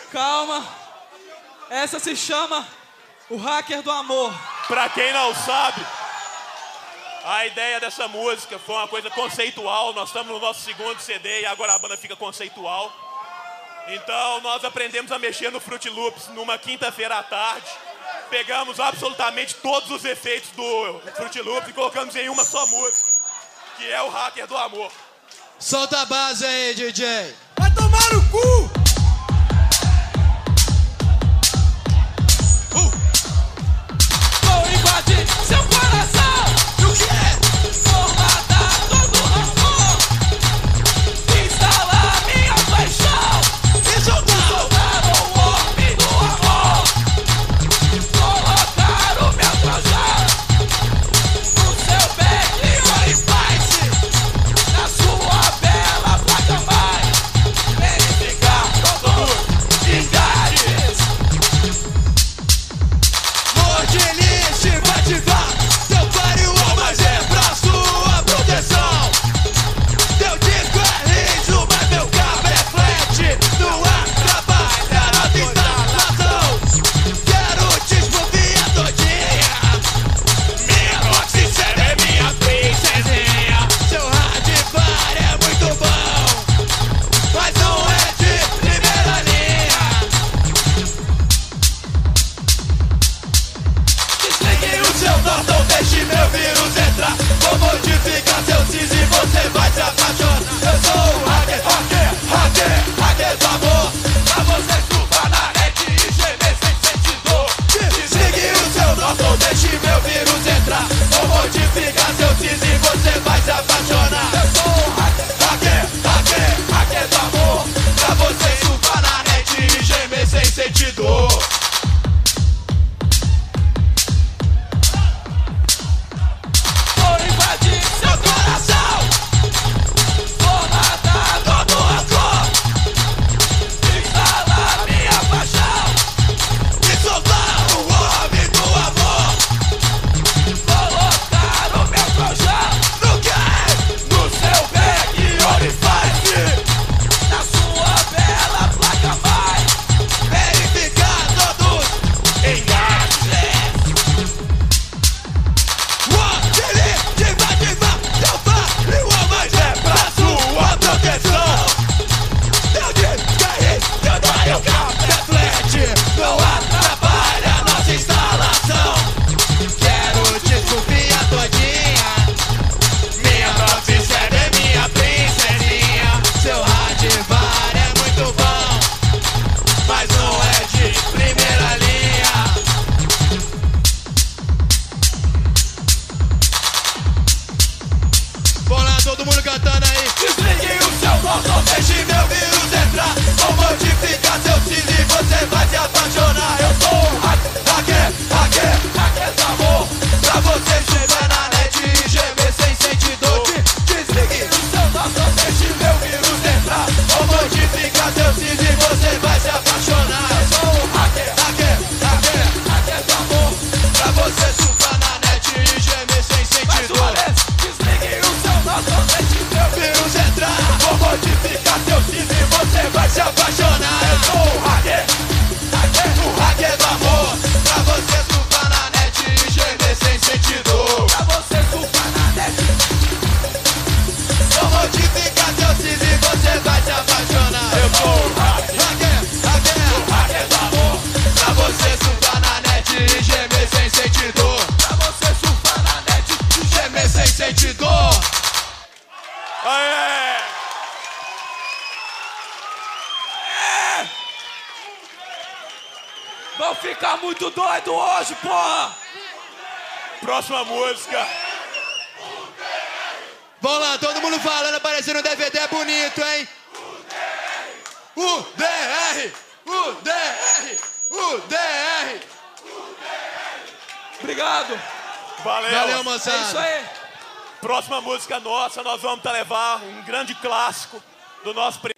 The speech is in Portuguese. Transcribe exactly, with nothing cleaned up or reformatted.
Calma. Essa se chama O Hacker do Amor. Pra quem não sabe, a ideia dessa música foi uma coisa conceitual. Nós estamos no nosso segundo C D e agora a banda fica conceitual. Então nós aprendemos a mexer no Fruity Loops numa quinta-feira à tarde. Pegamos absolutamente todos os efeitos do Fruity Loops e colocamos em uma só música, que é O Hacker do Amor. Solta a base aí, D J. Vai tomar no cu! Vou invadir seu coração. E o que é? Formatar todo o rancor. Instalar minha paixão. E soltar! Soltar o orbe do amor. Colocar o meu trajão no seu back orifice, na sua bela placa-mãe. Verificar todos os engares. Mordeliste vai ativar seu firewall, mas é pra sua proteção. Teu disco é liso, mas meu cabo é flat. Não atrapalha a nossa instalação. Quero te esfoviar todinha. Minha Roxy Sam é minha princesinha. Seu Radifar é muito bom, mas não é de primeira linha. Desligue o seu nó, não deixe meu vírus entrar. Vou modificar seu cis e você vai se apaixonar. Eu sou o hacker, hacker, hacker, hacker do amor. Pra você surfar na net e gemer sem sentir dor. Desligue o seu nó, não deixe meu vírus entrar. Vou modificar seu cis e você vai se apaixonar. Eu sou o hacker, hacker, hacker, hacker do amor. Pra você surfar na net e gemer sem sentir dor. Vou invadir seu coração. Formatar todo o rancor. Instalar minha paixão. E soltar o orbe do amor. Colocar o meu trojão No que? no seu back orifice, na sua bela placa-mãe. Verificar todos Engages. o delete vai ativar seu firewall, mas é pra sua proteção. Teu disco é liso, meu cabo é flat. Não atrapalha a nossa instalação. Quero te esculpiar todinha. Minha Roxy Sam é minha princesinha. Seu Radifar é muito bom, mas não é de primeira linha. Vamos lá, todo mundo cantando aí. Desligue o seu nó, não deixe meu vírus entrar. Vou modificar seu cis e você vai se apaixonar. Eu sou o hacker, hacker, hacker, hacker do amor. Pra você chegar na net e gemer sem sentir dor. Desligue o seu nó, não deixe meu vírus entrar. Vou modificar seu cis e você vai se apaixonar. Eu sou o hacker, hacker, hacker, hacker do amor. Pra você surfar na net e gemer sem sentir Mais uma dor. vez, desligue o seu nó, não deixe meu Vírus entrar, vou modificar seu cis e você vai se apaixonar. Eu sou o hacker, hacker, o hacker do amor. Pra você surfar na net e gemer sem sentir dor. pra você surfar na net. Vou modificar seu cis e você vai se apaixonar. Eu sou o hacker, hacker, hacker, o hacker do amor. Pra você surfar na net e gemer sem sentir dor. Pra você surfar na net. Gemer sem sentir dor. Aê! Vão ficar muito doido hoje, porra. Próxima música. Vamos lá, todo mundo falando, aparecendo no D V D bonito, hein? U D R, U D R, U D R. Obrigado. Valeu. Valeu, É moçada. isso aí. Próxima música nossa, nós vamos levar um grande clássico do nosso